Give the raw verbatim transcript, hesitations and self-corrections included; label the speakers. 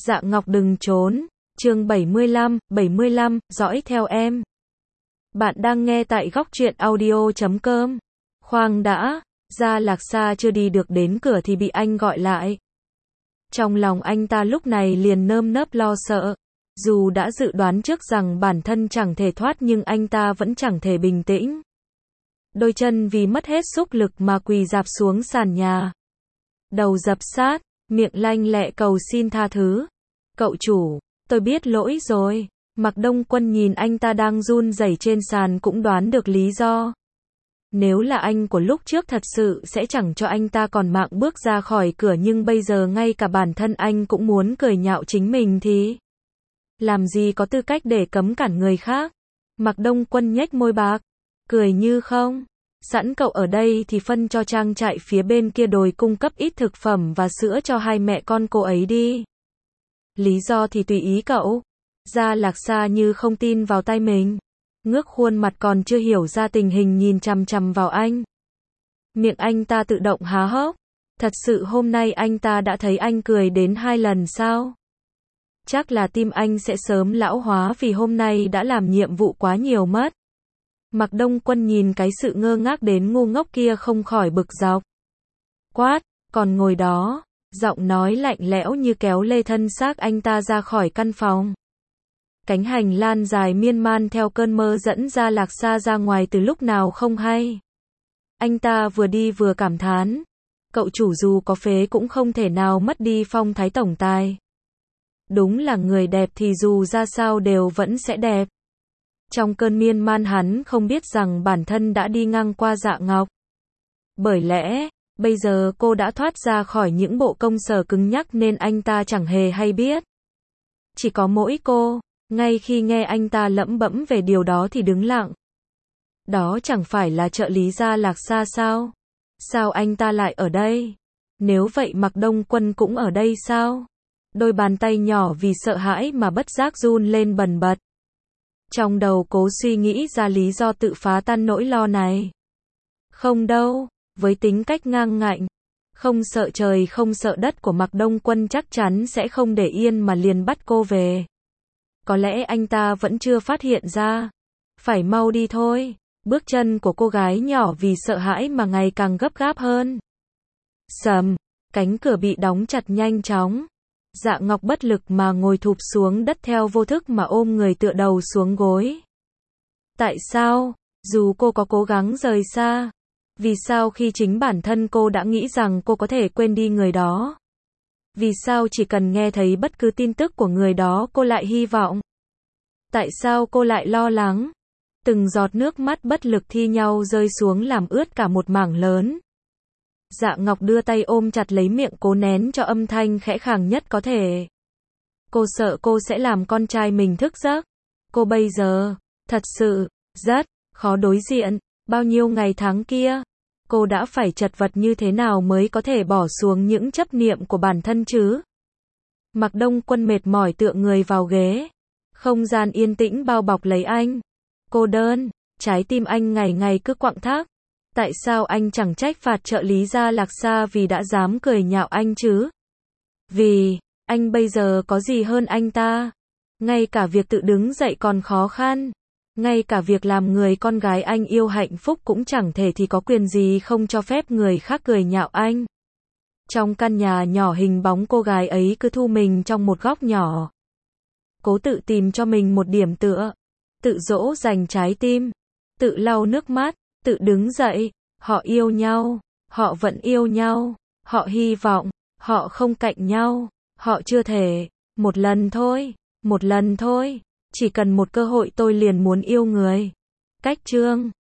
Speaker 1: Dạ Ngọc đừng trốn. Chương bảy mươi lăm, bảy mươi lăm, dõi theo em. Bạn đang nghe tại góc truyện audio chấm com. Khoan đã, Gia Lạc Sa chưa đi được đến cửa thì bị anh gọi lại. Trong lòng anh ta lúc này liền nơm nớp lo sợ. Dù đã dự đoán trước rằng bản thân chẳng thể thoát nhưng anh ta vẫn chẳng thể bình tĩnh. Đôi chân vì mất hết sức lực mà quỳ rạp xuống sàn nhà. Đầu dập sát, miệng lanh lẹ cầu xin tha thứ. Cậu chủ, tôi biết lỗi rồi. Mạc Đông Quân nhìn anh ta đang run rẩy trên sàn cũng đoán được lý do. Nếu là anh của lúc trước thật sự sẽ chẳng cho anh ta còn mạng bước ra khỏi cửa, nhưng bây giờ ngay cả bản thân anh cũng muốn cười nhạo chính mình thì làm gì có tư cách để cấm cản người khác. Mạc Đông Quân nhếch môi bạc, cười như không. Sẵn cậu ở đây thì phân cho trang trại phía bên kia đồi cung cấp ít thực phẩm và sữa cho hai mẹ con cô ấy đi. Lý do thì tùy ý cậu. Gia Lạc Sa như không tin vào tay mình. Ngước khuôn mặt còn chưa hiểu ra tình hình nhìn chằm chằm vào anh. Miệng anh ta tự động há hốc. Thật sự hôm nay anh ta đã thấy anh cười đến hai lần sao? Chắc là tim anh sẽ sớm lão hóa vì hôm nay đã làm nhiệm vụ quá nhiều mất. Mạc Đông Quân nhìn cái sự ngơ ngác đến ngu ngốc kia không khỏi bực dọc. Quát, còn ngồi đó. Giọng nói lạnh lẽo như kéo lê thân xác anh ta ra khỏi căn phòng. Cánh hành lang dài miên man theo cơn mơ dẫn Gia Lạc Sa ra ngoài từ lúc nào không hay. Anh ta vừa đi vừa cảm thán. Cậu chủ dù có phế cũng không thể nào mất đi phong thái tổng tài. Đúng là người đẹp thì dù ra sao đều vẫn sẽ đẹp. Trong cơn miên man hắn không biết rằng bản thân đã đi ngang qua Dạ Ngọc. Bởi lẽ, bây giờ cô đã thoát ra khỏi những bộ công sở cứng nhắc nên anh ta chẳng hề hay biết. Chỉ có mỗi cô, ngay khi nghe anh ta lẩm bẩm về điều đó thì đứng lặng. Đó chẳng phải là trợ lý Gia Lạc Sa sao? Sao anh ta lại ở đây? Nếu vậy Mạc Đông Quân cũng ở đây sao? Đôi bàn tay nhỏ vì sợ hãi mà bất giác run lên bần bật. Trong đầu cố suy nghĩ ra lý do tự phá tan nỗi lo này. Không đâu, với tính cách ngang ngạnh, không sợ trời không sợ đất của Mạc Đông Quân chắc chắn sẽ không để yên mà liền bắt cô về. Có lẽ anh ta vẫn chưa phát hiện ra. Phải mau đi thôi. Bước chân của cô gái nhỏ vì sợ hãi mà ngày càng gấp gáp hơn. Sầm, cánh cửa bị đóng chặt nhanh chóng. Dạ Ngọc bất lực mà ngồi thụp xuống đất theo vô thức mà ôm người tựa đầu xuống gối. Tại sao, dù cô có cố gắng rời xa, vì sao khi chính bản thân cô đã nghĩ rằng cô có thể quên đi người đó? Vì sao chỉ cần nghe thấy bất cứ tin tức của người đó cô lại hy vọng? Tại sao cô lại lo lắng? Từng giọt nước mắt bất lực thi nhau rơi xuống làm ướt cả một mảng lớn. Dạ Ngọc đưa tay ôm chặt lấy miệng cố nén cho âm thanh khẽ khàng nhất có thể. Cô sợ cô sẽ làm con trai mình thức giấc. Cô bây giờ, thật sự, rất khó đối diện. Bao nhiêu ngày tháng kia, cô đã phải chật vật như thế nào mới có thể bỏ xuống những chấp niệm của bản thân chứ? Mạc Đông Quân mệt mỏi tựa người vào ghế. Không gian yên tĩnh bao bọc lấy anh. Cô đơn, trái tim anh ngày ngày cứ quặn thắt. Tại sao anh chẳng trách phạt trợ lý Gia Lạc Sa vì đã dám cười nhạo anh chứ? Vì, anh bây giờ có gì hơn anh ta? Ngay cả việc tự đứng dậy còn khó khăn. Ngay cả việc làm người con gái anh yêu hạnh phúc cũng chẳng thể thì có quyền gì không cho phép người khác cười nhạo anh. Trong căn nhà nhỏ hình bóng cô gái ấy cứ thu mình trong một góc nhỏ. Cố tự tìm cho mình một điểm tựa. Tự dỗ dành trái tim. Tự lau nước mắt. Tự đứng dậy. Họ yêu nhau. Họ vẫn yêu nhau. Họ hy vọng. Họ không cạnh nhau. Họ chưa thể. Một lần thôi. Một lần thôi. Chỉ cần một cơ hội tôi liền muốn yêu người. Cách chương